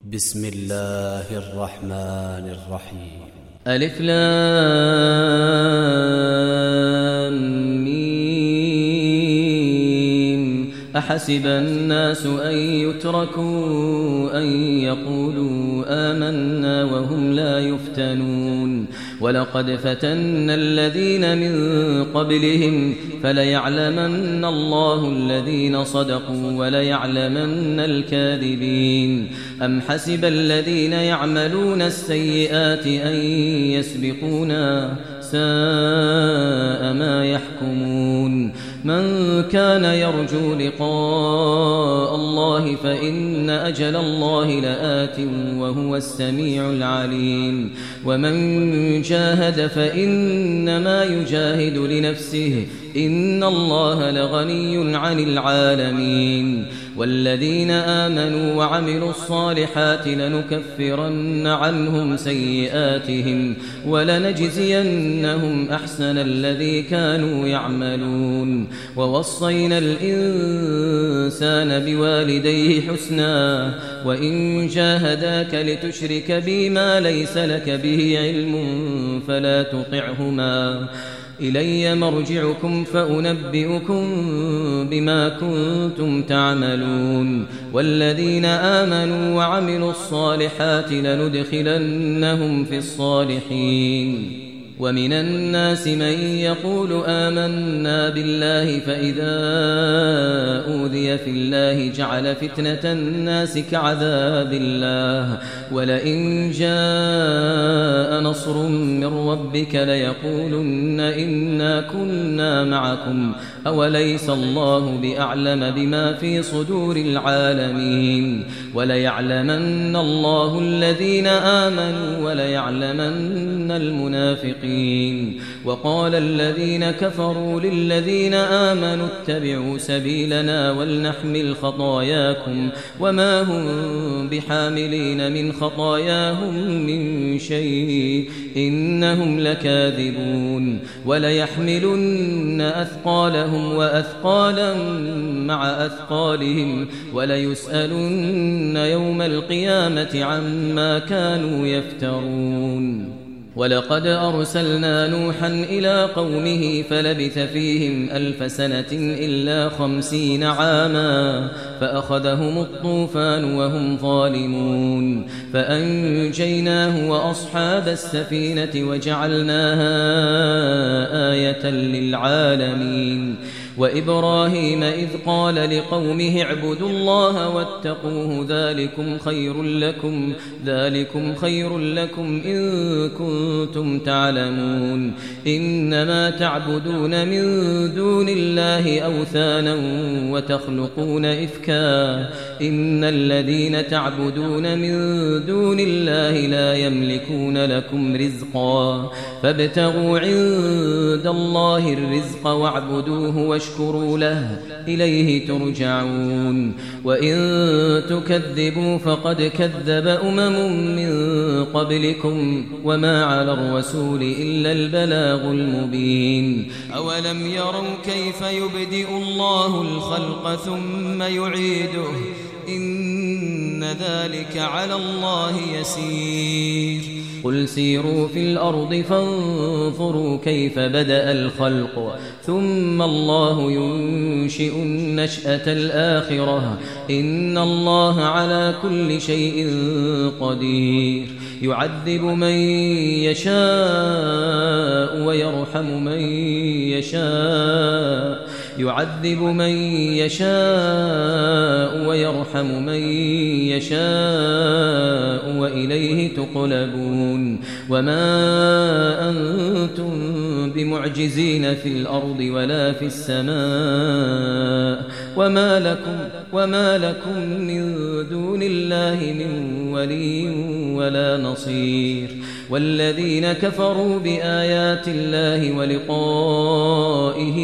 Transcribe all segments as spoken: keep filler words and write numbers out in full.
بسم الله الرحمن الرحيم. ألف لام ميم. أحسب الناس أن يتركوا أن يقولوا آمنا وهم لا يفتنون ولقد فتنا الذين من قبلهم فليعلمن الله الذين صدقوا وليعلمن الكاذبين. أم حسب الذين يعملون السيئات أن يسبقونا ساء ما يحكمون. من كان يرجو لقاء الله فإن أجل الله لآت وهو السميع العليم. ومن جاهد فإنما يجاهد لنفسه إن الله لغني عن العالمين. والذين آمنوا وعملوا الصالحات لنكفرن عنهم سيئاتهم ولنجزينهم أحسن الذي كانوا يعملون. ووصينا الإنسان بوالديه حسنا وإن جاهداك لتشرك بي ما ليس لك به علم فلا تطعهما إلي مرجعكم فأنبئكم بما كنتم تعملون. والذين آمنوا وعملوا الصالحات لندخلنهم في الصالحين. ومن الناس من يقول آمنا بالله فإذا أوذي في الله جعل فتنة الناس كعذاب الله ولئن جاء نصر من ربك ليقولن إنا كنا معكم أوليس الله بأعلم بما في صدور العالمين. وليعلمن الله الذين آمنوا وليعلمن المنافقين. وقال الذين كفروا للذين آمنوا اتبعوا سبيلنا ولنحمل خطاياكم وما هم بحاملين من خطاياهم من شيء إنهم لكاذبون. وليحملن أثقالهم وأثقالا مع أثقالهم وليسألن يوم القيامة عما كانوا يفترون. ولقد أرسلنا نوحا إلى قومه فلبث فيهم ألف سنة إلا خمسين عاما فأخذهم الطوفان وهم ظالمون فأنجيناه وأصحاب السفينة وجعلناها آية للعالمين. وإبراهيم إذ قال لقومه اعبدوا الله واتقوه ذلكم خير لكم ذلكم خير لكم إن كنتم تعلمون. إنما تعبدون من دون الله أوثانا وتخلقون إفكا إن الذين تعبدون من دون الله لا يملكون لكم رزقا فابتغوا عند الله الرزق واعبدوه واشكروا له إليه ترجعون. وإن تكذبوا فقد كذب أمم من قبلكم وما على الرسول إلا البلاغ المبين. أولم يروا كيف يبدئ الله الخلق ثم يعيده إن ذلك على الله يسير. قل سيروا في الأرض فانظروا كيف بدأ الخلق ثم الله ينشئ النشأة الآخرة إن الله على كل شيء قدير. يعذب من يشاء ويرحم من يشاء يعذب من يشاء ويرحم من يشاء وإليه تقلبون. وما أنتم بمعجزين في الأرض ولا في السماء وما لكم, وما لكم من دون الله من ولي ولا نصير. والذين كفروا بآيات الله ولقائه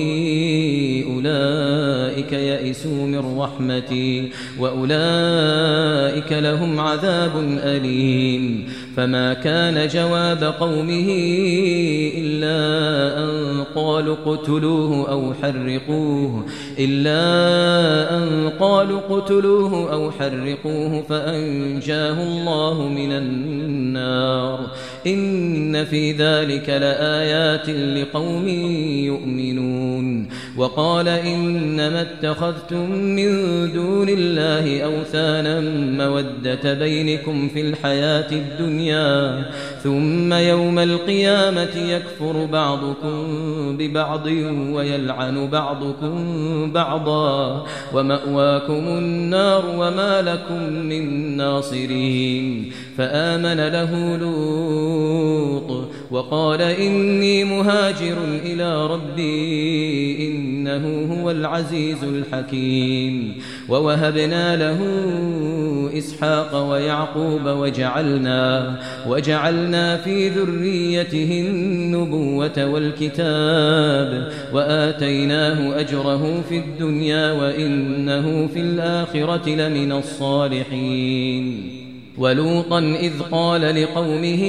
أولئك يئسوا من رحمتي وأولئك لهم عذاب أليم. فما كان جواب قومه إلا أن قالوا اقتلوه أو حرقوه إلا أن قالوا اقتلوه أو حرقوه فأنجاه الله من النار إن في ذلك لآيات لقوم يؤمنون. وقال إنما اتخذتم من دون الله أوثانا مودة بينكم في الحياة الدنيا ثم يوم القيامة يكفر بعضكم ببعض ويلعن بعضكم بعضا ومأواكم النار وما لكم من ناصرين. فآمن له لوط وقال إني مهاجر إلى ربي إنه هو العزيز الحكيم. ووهبنا له إسحاق ويعقوب وجعلنا, وجعلنا في ذريته النبوة والكتاب وآتيناه أجره في الدنيا وإنه في الآخرة لمن الصالحين. ولوطا إذ قال لقومه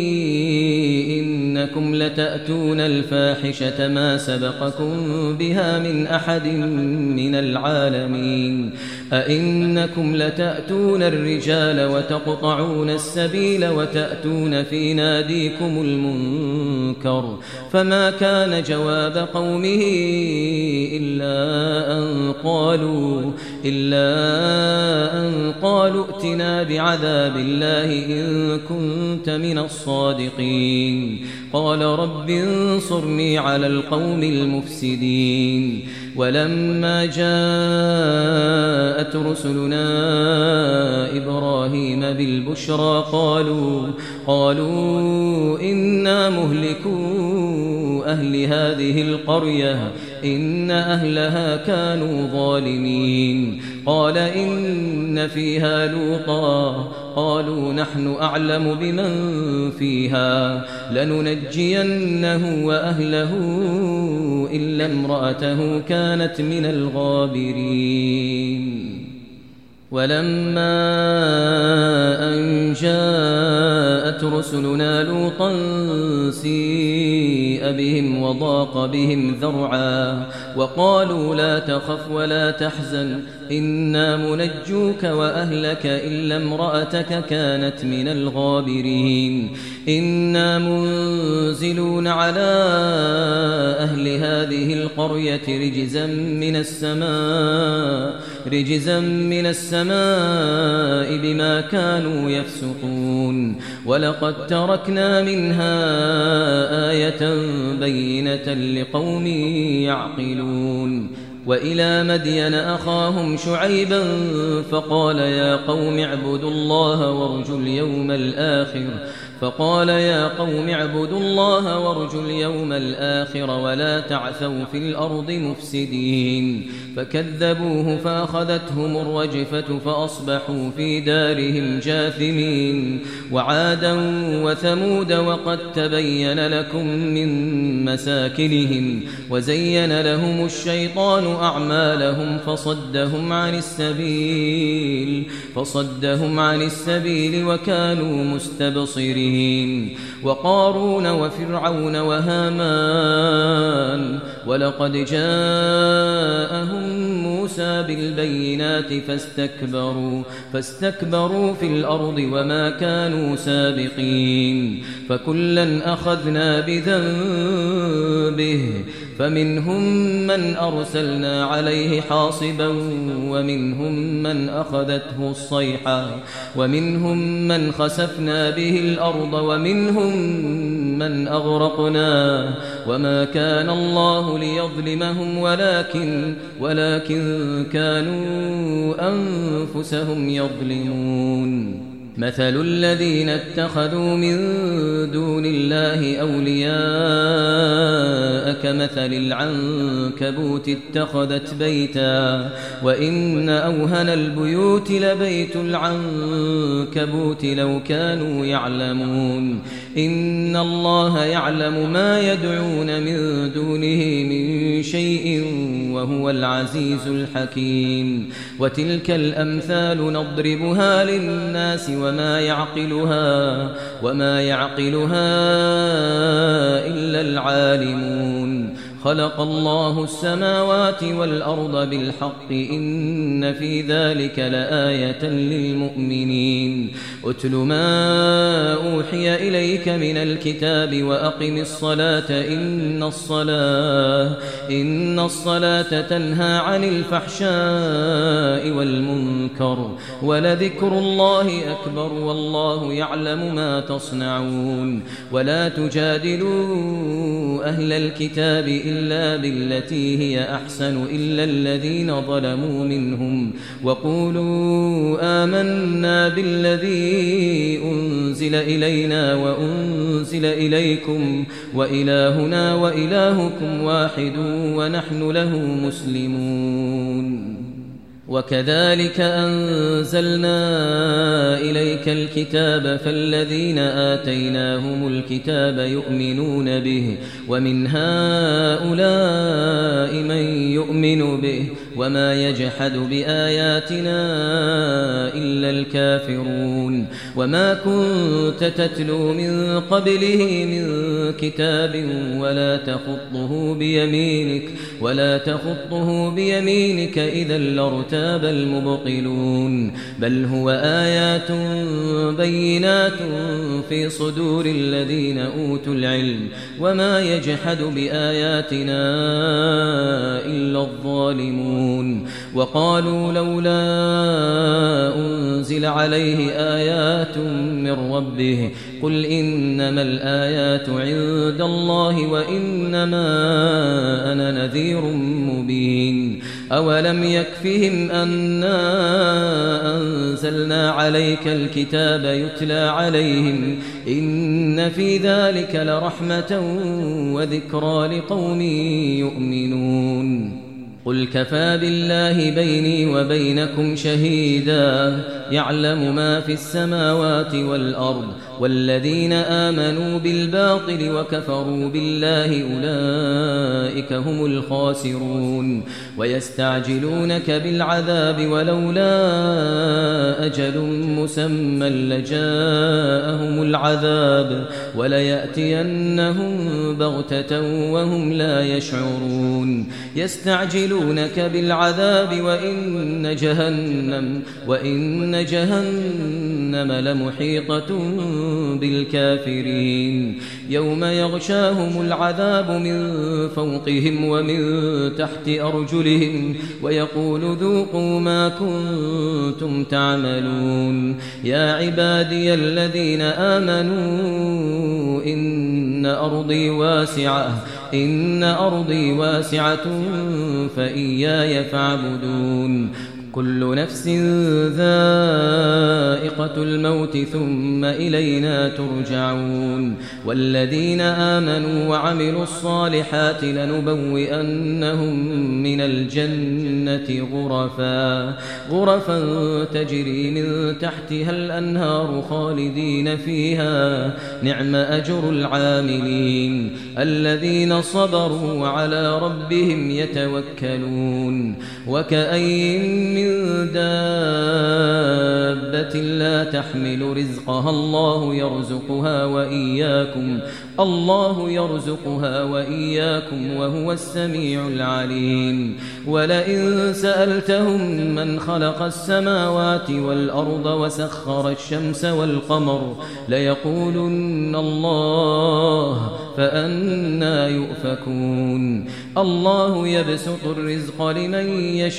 إنكم لتأتون الفاحشة ما سبقكم بها من أحد من العالمين أئنكم لتأتون الرجال وتقطعون السبيل وتأتون في ناديكم المنكر. فما كان جواب قومه إلا أن قالوا إلا أن قالوا ائتنا بعذاب الله إن كنت من الصادقين. قال رب انصرني على القوم المفسدين. ولما جاءت رسلنا إبراهيم بالبشرى قالوا قالوا إنا مهلكو أهل هذه القرية إن أهلها كانوا ظالمين. قال إن فيها لوطا قالوا نحن أعلم بمن فيها لننجينه وأهله إلا امرأته كانت من الغابرين. ولما أن جاءت رسلنا لوطا سيء بهم وضاق بهم ذرعا وقالوا لا تخف ولا تحزن إنا منجوك وأهلك إلا امرأتك كانت من الغابرين. إنا منزلون على أهل هذه القرية رجزا من السماء رجزا من السماء بما كانوا يفسقون. ولقد تركنا منها آية بينة لقوم يعقلون. وإلى مدين أخاهم شعيبا فقال يا قوم اعبدوا الله وارجوا اليوم الآخر فقال يا قوم اعبدوا الله وارجوا اليوم الآخر ولا تعثوا في الأرض مفسدين. فكذبوه فأخذتهم الرجفة فأصبحوا في دارهم جاثمين. وعادا وثمود وقد تبين لكم من مساكنهم وزين لهم الشيطان أعمالهم فصدهم عن السبيل فصدهم عن السبيل وكانوا مستبصرين. وقارون وفرعون وهامان ولقد جاءهم موسى بالبينات فاستكبروا فاستكبروا في الأرض وما كانوا سابقين. فكلا أخذنا بذنبه فمنهم من أرسلنا عليه حاصبا ومنهم من أخذته الصيحة ومنهم من خسفنا به الأرض ومنهم من أغرقنا وما كان الله ليظلمهم ولكن ولكن كانوا أنفسهم يظلمون. مثل الذين اتخذوا من دون الله أولياء كمثل العنكبوت اتخذت بيتا وإن أوهن البيوت لبيت العنكبوت لو كانوا يعلمون. إن الله يعلم ما يدعون من دونه من شيء وهو العزيز الحكيم. وتلك الأمثال نضربها للناس وما يعقلها وما يعقلها إلا العالمون. خلق الله السماوات والأرض بالحق إن في ذلك لآية للمؤمنين. أتل ما أوحي إليك من الكتاب وأقم الصلاة إن الصلاة إن الصلاة تنهى عن الفحشاء والمنكر ولذكر الله أكبر والله يعلم ما تصنعون. ولا تجادلوا أهل الكتاب إلا بالتي هي أحسن إلا الذين ظلموا منهم وقولوا آمنا بالذي أنزل إلينا وأنزل إليكم وإلهنا وإلهكم واحد ونحن له مسلمون. وكذلك أنزلنا إليك الكتاب فالذين آتيناهم الكتاب يؤمنون به ومن هؤلاء من يؤمن به وما يجحد بآياتنا إلا الكافرون. وما كنت تتلو من قبله من كتاب ولا تخطه بيمينك ولا تخطه بيمينك إذا لارتاب المبطلون. بل هو آيات بينات في صدور الذين أوتوا العلم وما يجحد بآياتنا إلا الظالمون. وقالوا لولا أنزل عليه آيات من ربه قل إنما الآيات عند الله وإنما أنا نذير مبين. أولم يكفهم أنا أنزلنا عليك الكتاب يتلى عليهم إن في ذلك لرحمة وذكرى لقوم يؤمنون. قل كفى بالله بيني وبينكم شهيدا يعلم ما في السماوات والأرض والذين آمنوا بالباطل وكفروا بالله أولئك هم الخاسرون. ويستعجلونك بالعذاب ولولا أجل مسمى لجاءهم العذاب وليأتينهم بغتة وهم لا يشعرون. يستعجلونك بالعذاب وإن جهنم وإن جهنم لمحيطة بالكافرين. يوم يغشاهم العذاب من فوقهم ومن تحت أرجلهم ويقول ذوقوا ما كنتم تعملون. يا عبادي الذين آمنوا إن أرضي واسعة إن أرضي واسعة فإياي فاعبدون. كل نفس ذائقة الموت ثم إلينا ترجعون. والذين آمنوا وعملوا الصالحات لنبوئنهم من الجنة غرفا غرفا تجري من تحتها الأنهار خالدين فيها نعم أجر العاملين الذين صبروا وعلى ربهم يتوكلون. وكأين من دابة لا تحمل رزقها الله يرزقها وإياكم الله يرزقها وإياكم وهو السميع العليم. ولئن سألتهم من خلق السماوات والأرض وسخر الشمس والقمر ليقولن الله فأنى يؤفكون. الله يبسط الرزق لمن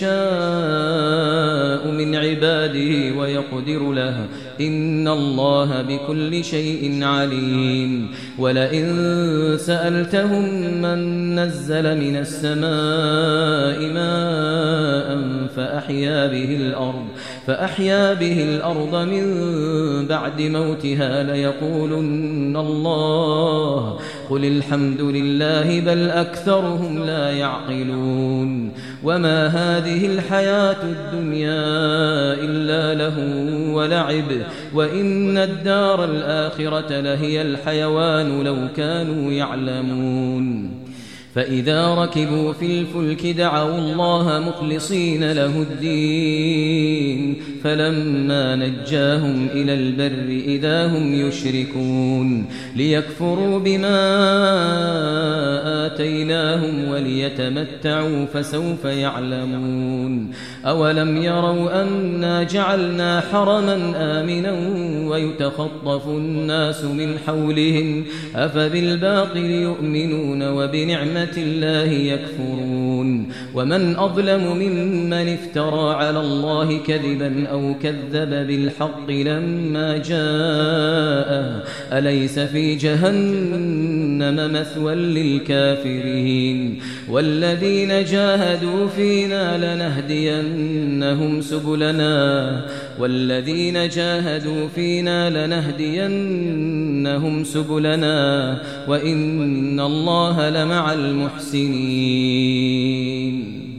يشاء من عباده ويقدر له إن الله بكل شيء عليم. ولئن سألتهم من نزل من السماء ماء فأحيا به الأرض فأحيا به الأرض من بعد موتها ليقولن الله قل الحمد لله بل أكثرهم لا يعقلون. وما هذه الحياة الدنيا إلا لهو ولعب وإن الدار الآخرة لهي الحيوان لو كانوا يعلمون. فإذا ركبوا في الفلك دعوا الله مخلصين له الدين فلما نجاهم إلى البر إذا هم يشركون ليكفروا بما آتيناهم وليتمتعوا فسوف يعلمون أولم يروا أنا جعلنا حرما آمنا ويتخطف الناس من حولهم أفبالباطل يؤمنون وبنعمة الله يكفرون ومن أظلم ممن افترى على الله كذبا أو كذب بالحق لما جاءه أليس في جهنم مثوى للكافرين والذين جاهدوا فينا لنهدينهم سبلنا والذين جاهدوا فينا لنهدينهم سبلنا وإن الله لمع المحسنين